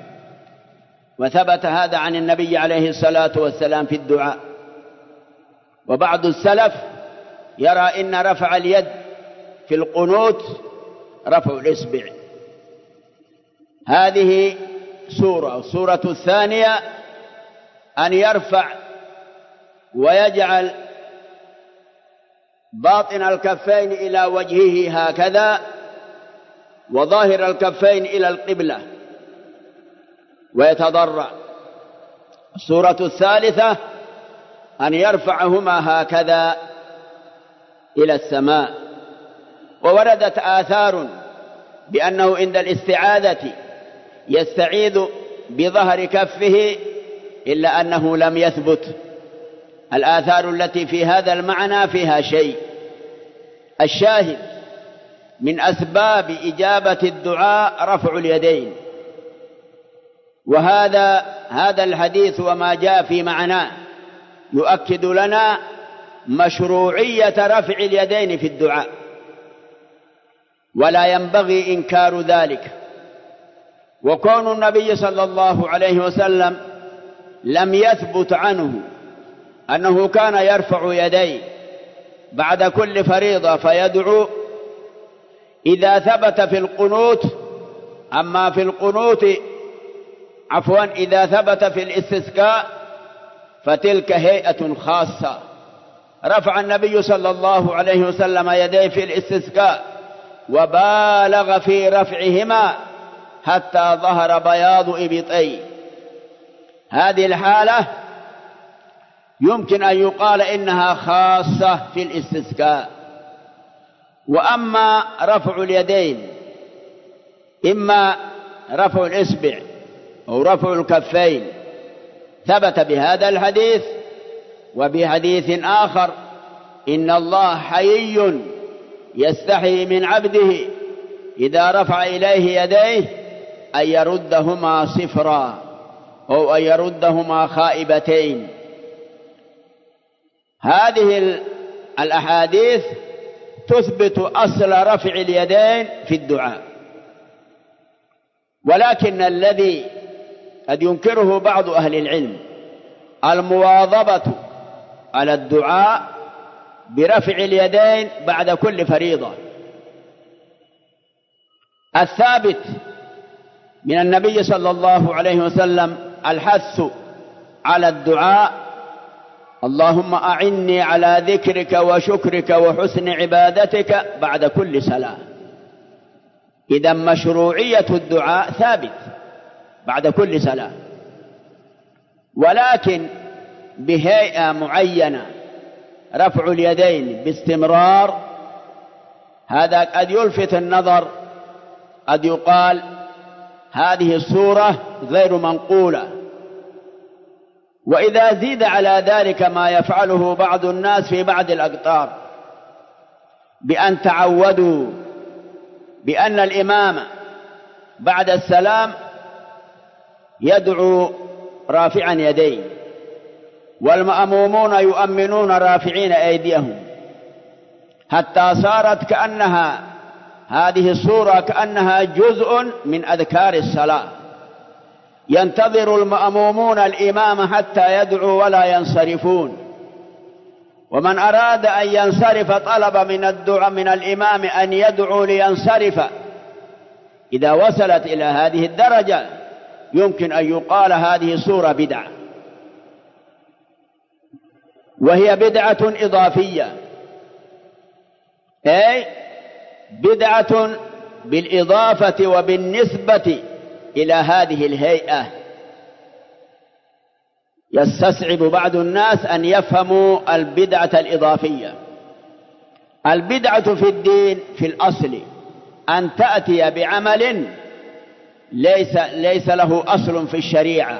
وثبت هذا عن النبي عليه الصلاة والسلام في الدعاء. وبعض السلف يرى إن رفع اليد في القنوت رفع الإصبع. هذه سورة. السورة الثانية أن يرفع ويجعل باطن الكفين إلى وجهه هكذا، وظاهر الكفين إلى القبلة، ويتضرع. السورة الثالثة أن يرفعهما هكذا إلى السماء. ووردت آثار بأنه عند الاستعاذة يستعيذ بظهر كفه، إلا أنه لم يثبت. الآثار التي في هذا المعنى فيها شيء. الشاهد من أسباب إجابة الدعاء رفع اليدين، وهذا الحديث وما جاء في معناه يؤكد لنا مشروعية رفع اليدين في الدعاء، ولا ينبغي إنكار ذلك. وكون النبي صلى الله عليه وسلم لم يثبت عنه أنه كان يرفع يديه بعد كل فريضة فيدعو إذا ثبت في القنوت. أما في القنوت إذا ثبت في الاستسقاء فتلك هيئة خاصة. رفع النبي صلى الله عليه وسلم يديه في الاستسقاء وبالغ في رفعهما حتى ظهر بياض إبطيه. هذه الحالة يمكن أن يقال إنها خاصة في الاستسقاء. وأما رفع اليدين، إما رفع الإصبع أو رفع الكفين، ثبت بهذا الحديث وبحديث آخر: إن الله حيي يستحي من عبده إذا رفع إليه يديه أن يردهما صفرا أو أن يردهما خائبتين. هذه الأحاديث تثبت أصل رفع اليدين في الدعاء. ولكن الذي قد ينكره بعض أهل العلم المواظبة على الدعاء برفع اليدين بعد كل فريضة. الثابت من النبي صلى الله عليه وسلم الحث على الدعاء: اللهم أعني على ذكرك وشكرك وحسن عبادتك بعد كل صلاة. إذا مشروعية الدعاء ثابت بعد كل صلاة، ولكن بهيئة معينة، رفع اليدين باستمرار، هذا قد يلفت النظر، قد يقال هذه الصورة غير منقولة. وإذا زيد على ذلك ما يفعله بعض الناس في بعض الأقطار بأن تعودوا بأن الإمام بعد السلام يدعو رافعا يديه، والمأمومون يؤمنون رافعين أيديهم، حتى صارت كأنها هذه الصورة كأنها جزء من أذكار الصلاة، ينتظر المأمومون الإمام حتى يدعو ولا ينصرفون، ومن أراد أن ينصرف طلب من الدعاء من الإمام أن يدعو لينصرف. إذا وصلت إلى هذه الدرجة يمكن أن يقال هذه صورة بدعة، وهي بدعة إضافية، أي بدعة بالإضافة وبالنسبة إلى هذه الهيئة. يستصعب بعض الناس أن يفهموا البدعة الإضافية. البدعة في الدين في الأصل أن تأتي بعمل ليس له أصل في الشريعة،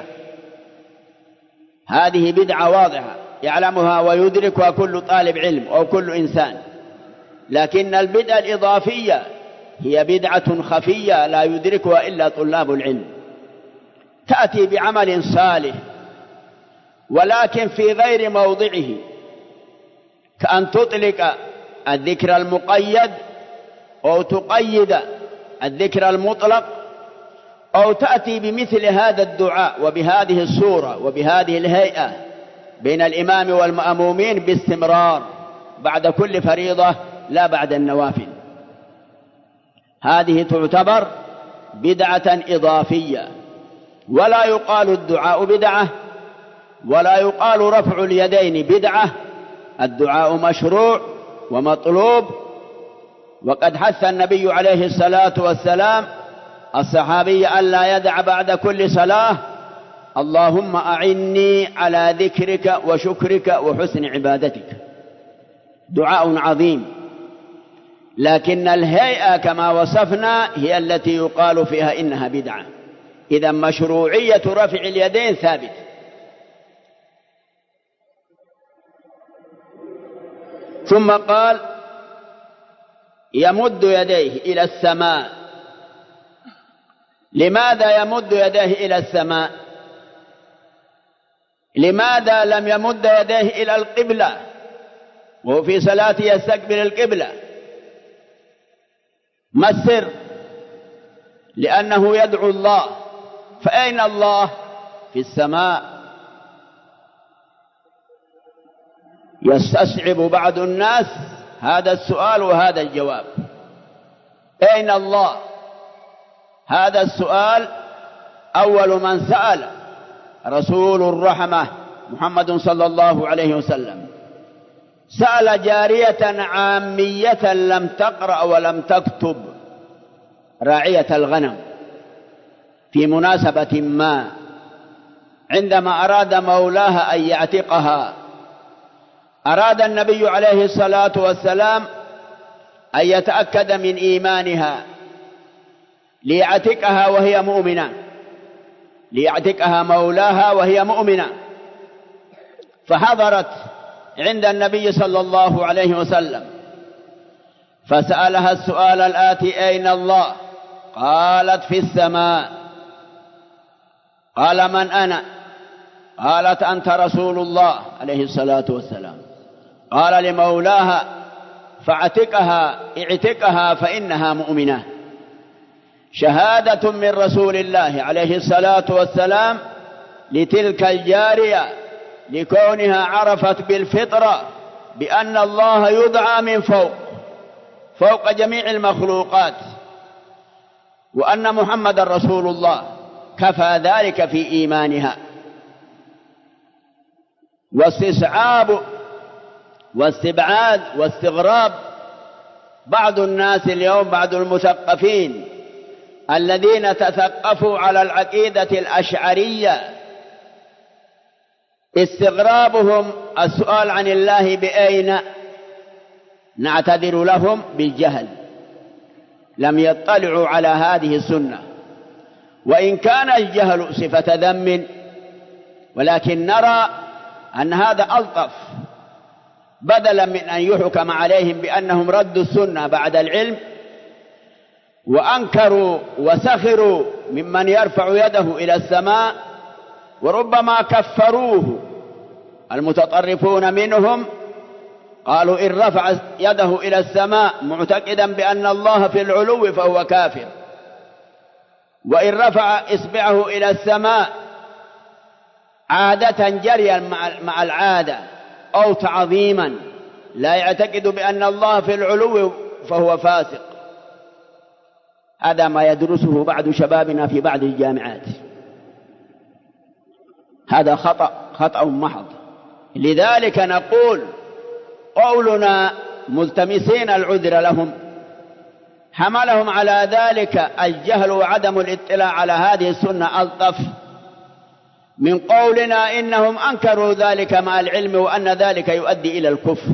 هذه بدعة واضحة يعلمها ويدركها كل طالب علم أو كل إنسان. لكن البدعة الإضافية هي بدعة خفية لا يدركها إلا طلاب العلم، تأتي بعمل صالح ولكن في غير موضعه، كأن تطلق الذكر المقيد أو تقيد الذكر المطلق، أو تأتي بمثل هذا الدعاء وبهذه الصورة وبهذه الهيئة بين الإمام والمأمومين باستمرار بعد كل فريضة لا بعد النوافل. هذه تعتبر بدعة إضافية، ولا يقال الدعاء بدعة، ولا يقال رفع اليدين بدعة. الدعاء مشروع ومطلوب، وقد حث النبي عليه الصلاة والسلام الصحابي أن لا يدع بعد كل صلاة: اللهم أعني على ذكرك وشكرك وحسن عبادتك. دعاء عظيم، لكن الهيئة كما وصفنا هي التي يقال فيها إنها بدعة. إذا مشروعية رفع اليدين ثابت. ثم قال: يمد يديه إلى السماء. لماذا يمد يديه إلى السماء؟ لماذا لم يمد يديه إلى القبلة وهو في صلاته يستقبل القبلة؟ ما السر؟ لأنه يدعو الله. فأين الله؟ في السماء. يستصعب بعض الناس هذا السؤال وهذا الجواب: أين الله؟ هذا السؤال أول من سأل رسول الرحمة محمد صلى الله عليه وسلم. سأل جارية عامية لم تقرأ ولم تكتب، راعية الغنم، في مناسبة ما، عندما أراد مولاها أن يعتقها، أراد النبي عليه الصلاة والسلام أن يتأكد من إيمانها ليعتقها وهي مؤمنة، ليعتقها مولاها وهي مؤمنة. فحضرت عند النبي صلى الله عليه وسلم فسألها السؤال الآتي: أين الله؟ قالت: في السماء. قال: من أنا؟ قالت: أنت رسول الله عليه الصلاة والسلام. قال لمولاها: فاعتقها، اعتقها فإنها مؤمنة. شهادة من رسول الله عليه الصلاة والسلام لتلك الجارية لكونها عرفت بالفطرة بأن الله يدعى من فوق جميع المخلوقات، وأن محمد رسول الله، كفى ذلك في إيمانها. واستصعاب واستبعاد واستغراب بعض الناس اليوم، بعض المثقفين الذين تثقفوا على العقيدة الأشعرية، استغرابهم السؤال عن الله بأين، نعتذر لهم بالجهل، لم يطلعوا على هذه السنة، وإن كان الجهل صفة ذم، ولكن نرى أن هذا ألطف، بدلا من أن يحكم عليهم بأنهم ردوا السنة بعد العلم وأنكروا وسخروا ممن يرفع يده إلى السماء، وربما كفروه المتطرفون منهم، قالوا إن رفع يده إلى السماء معتقدا بأن الله في العلو فهو كافر، وإن رفع إصبعه إلى السماء عادة جريا مع العادة أو تعظيما لا يعتقد بأن الله في العلو فهو فاسق. هذا ما يدرسه بعض شبابنا في بعض الجامعات، هذا خطأ محض. لذلك نقول قولنا ملتمسين العذر لهم، حملهم على ذلك الجهل وعدم الاطلاع على هذه السنة ألطف من قولنا إنهم أنكروا ذلك مع العلم وأن ذلك يؤدي إلى الكفر.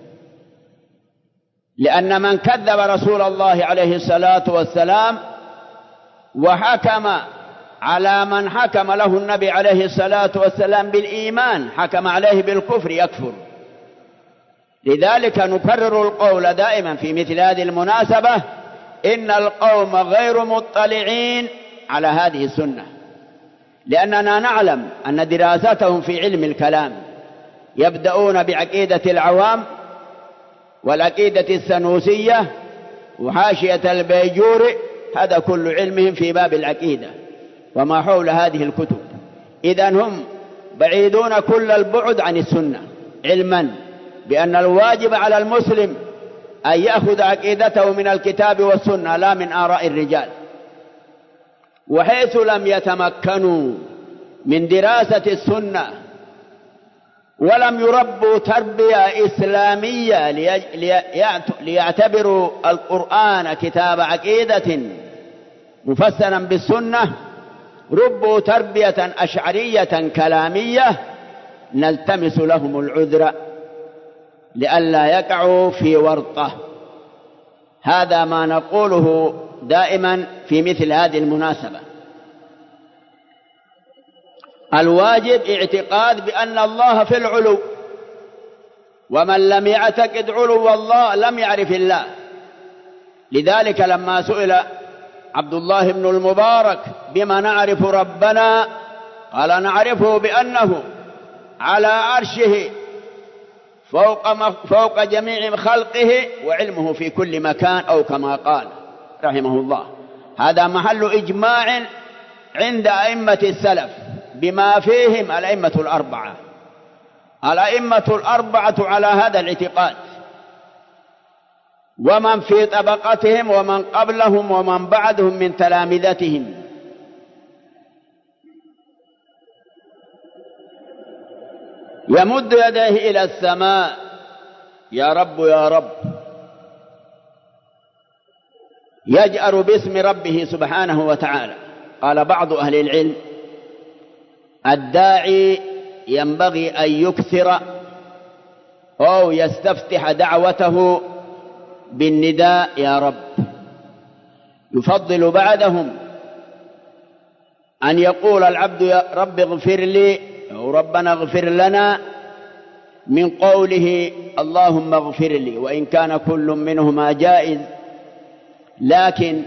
لأن من كذب رسول الله عليه الصلاة والسلام وحكم على من حكم له النبي عليه الصلاة والسلام بالإيمان، حكم عليه بالكفر، يكفر. لذلك نكرر القول دائما في مثل هذه المناسبة: إن القوم غير مطلعين على هذه السنة، لأننا نعلم أن دراستهم في علم الكلام يبدأون بعقيدة العوام والعقيدة السنوسية وحاشية البيجوري، هذا كل علمهم في باب العقيدة وما حول هذه الكتب. إذن هم بعيدون كل البعد عن السنة، علما بأن الواجب على المسلم أن يأخذ عقيدته من الكتاب والسنة لا من آراء الرجال. وحيث لم يتمكنوا من دراسة السنة ولم يربوا تربية إسلامية ليعتبروا القرآن كتاب عقيدة مفسرا بالسنة، ربوا تربية أشعرية كلامية، نلتمس لهم العذر لئلا يقعوا في ورطة. هذا ما نقوله دائما في مثل هذه المناسبة. الواجب اعتقاد بأن الله في العلو، ومن لم يعتقد علو الله لم يعرف الله. لذلك لما سئل عبد الله بن المبارك: بما نعرف ربنا؟ قال: نعرفه بأنه على عرشه فوق جميع خلقه وعلمه في كل مكان، أو كما قال رحمه الله. هذا محل إجماع عند أئمة السلف بما فيهم الأئمة الأربعة. الأئمة الأربعة على هذا الاعتقاد، ومن في طبقتهم ومن قبلهم ومن بعدهم من تلامذتهم. يمد يديه إلى السماء: يا رب يا رب، يجأر باسم ربه سبحانه وتعالى. قال بعض أهل العلم: الداعي ينبغي أن يكثر أو يستفتح دعوته بالنداء يا رب. يفضل بعدهم أن يقول العبد يا رب اغفر لي أو ربنا اغفر لنا من قوله اللهم اغفر لي، وإن كان كل منهما جائز، لكن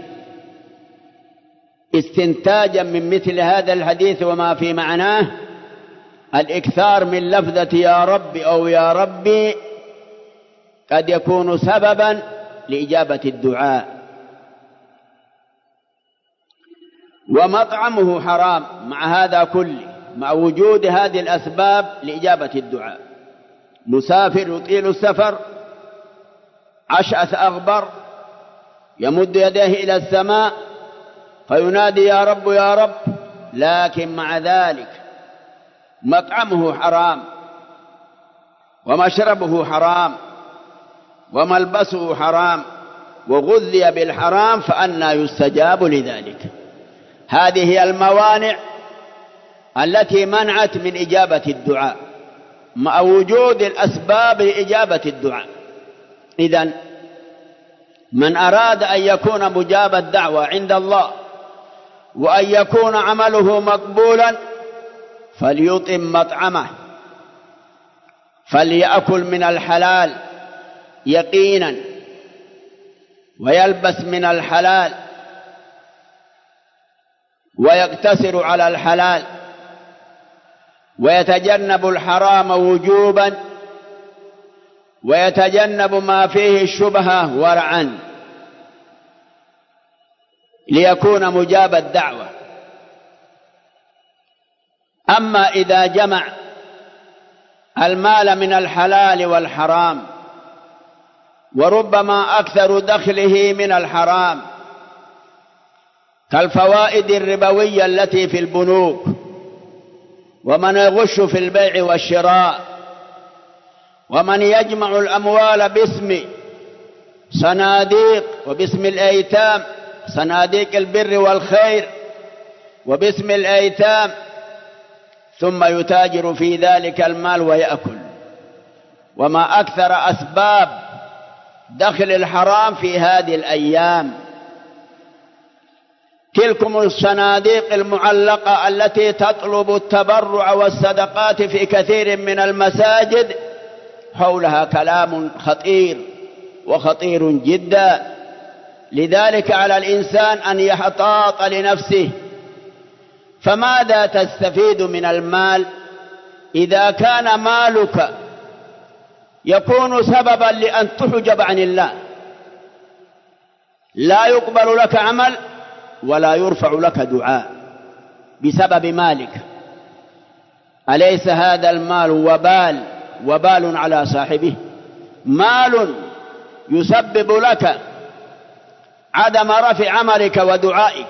استنتاجا من مثل هذا الحديث وما في معناه الإكثار من لفظة يا رب أو يا ربي قد يكون سببا لإجابة الدعاء. ومطعمه حرام مع هذا كله، مع وجود هذه الأسباب لإجابة الدعاء. مسافر يطيل السفر أشعث أغبر يمد يديه إلى السماء فينادي يا رب يا رب، لكن مع ذلك مطعمه حرام ومشربه حرام وملبسه حرام وغذي بالحرام، فأنى يستجاب لذلك؟ هذه هي الموانع التي منعت من إجابة الدعاء مع وجود الأسباب لإجابة الدعاء. إذن من أراد أن يكون مجاب الدعوة عند الله وأن يكون عمله مقبولا فليطعم مطعمه، فليأكل من الحلال يقينا، ويلبس من الحلال، ويقتصر على الحلال، ويتجنب الحرام وجوبا، ويتجنب ما فيه الشبهة ورعا، ليكون مجاب الدعوة. أما إذا جمع المال من الحلال والحرام، وربما أكثر دخله من الحرام كالفوائد الربوية التي في البنوك، ومن يغش في البيع والشراء، ومن يجمع الأموال باسم صناديق وباسم الأيتام، صناديق البر والخير وباسم الأيتام، ثم يتاجر في ذلك المال ويأكل. وما أكثر أسباب دخل الحرام في هذه الأيام. تلكم الصناديق المعلقة التي تطلب التبرع والصدقات في كثير من المساجد، حولها كلام خطير وخطير جدا. لذلك على الإنسان أن يحتاط لنفسه. فماذا تستفيد من المال إذا كان مالك يكون سببا لأن تحجب عن الله؟ لا يقبل لك عمل ولا يرفع لك دعاء بسبب مالك. أليس هذا المال وبال على صاحبه؟ مال يسبب لك عدم رفع عملك ودعائك.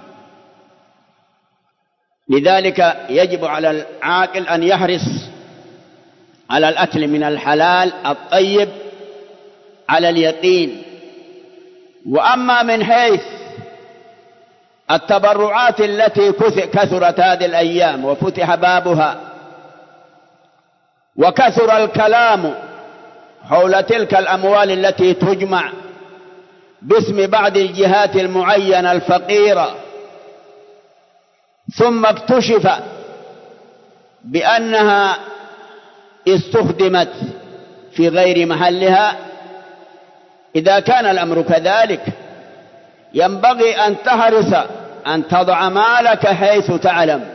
لذلك يجب على العاقل أن يحرص على الأكل من الحلال الطيب على اليقين. وأما من حيث التبرعات التي كثرت هذه الأيام وفتح بابها وكثر الكلام حول تلك الأموال التي تجمع باسم بعض الجهات المعينة الفقيرة، ثم اكتشف بأنها استخدمت في غير محلها، إذا كان الأمر كذلك ينبغي أن تحرص أن تضع مالك حيث تعلم.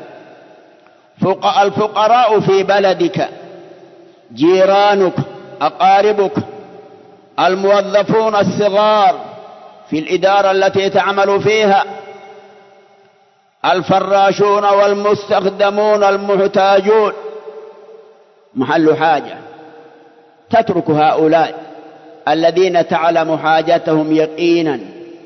الفقراء في بلدك، جيرانك، أقاربك، الموظفون الصغار في الإدارة التي تعمل فيها، الفراشون والمستخدمون المحتاجون، محل حاجة. تترك هؤلاء الذين تعلم حاجتهم يقينا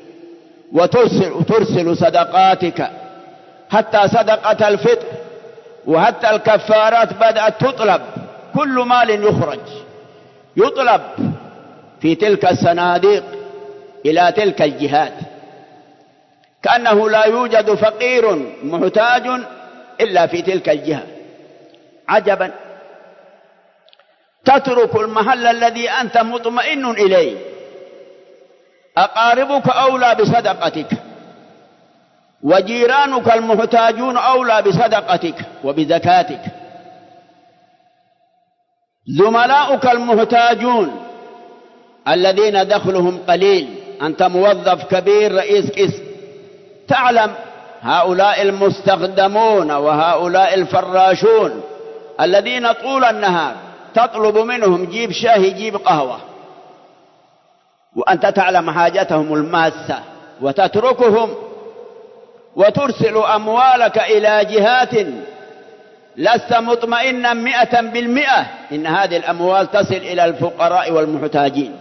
وترسل صدقاتك، حتى صدقة الفطر وحتى الكفارات بدأت تطلب. كل مال يطلب في تلك الصناديق إلى تلك الجهات، كأنه لا يوجد فقير محتاج إلا في تلك الجهة. عجبا، تترك المحل الذي أنت مطمئن إليه. أقاربك أولى بصدقتك، وجيرانك المحتاجون أولى بصدقتك وبزكاتك، زملاؤك المحتاجون الذين دخلهم قليل، أنت موظف كبير رئيس قسم، تعلم هؤلاء المستخدمون وهؤلاء الفراشون الذين طول النهار تطلب منهم جيب شاهي جيب قهوة، وأنت تعلم حاجتهم الماسة، وتتركهم وترسل أموالك إلى جهات لست مطمئنا 100% إن هذه الأموال تصل إلى الفقراء والمحتاجين،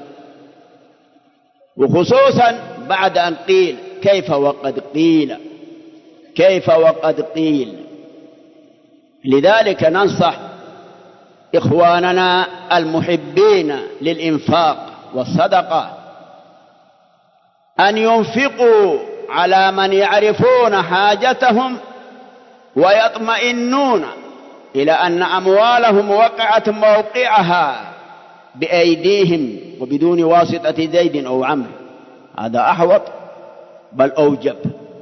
وخصوصا بعد أن قيل كيف وقد قيل كيف وقد قيل. لذلك ننصح إخواننا المحبين للإنفاق والصدقة أن ينفقوا على من يعرفون حاجتهم ويطمئنون إلى أن أموالهم وقعت موقعها بأيديهم وبدون واسطة زيد أو عمرو. هذا أحوط بل أوجب.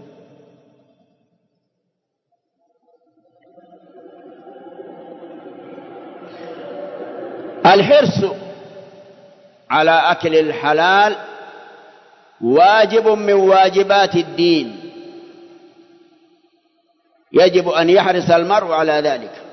الحرص على أكل الحلال واجب من واجبات الدين، يجب أن يحرص المرء على ذلك.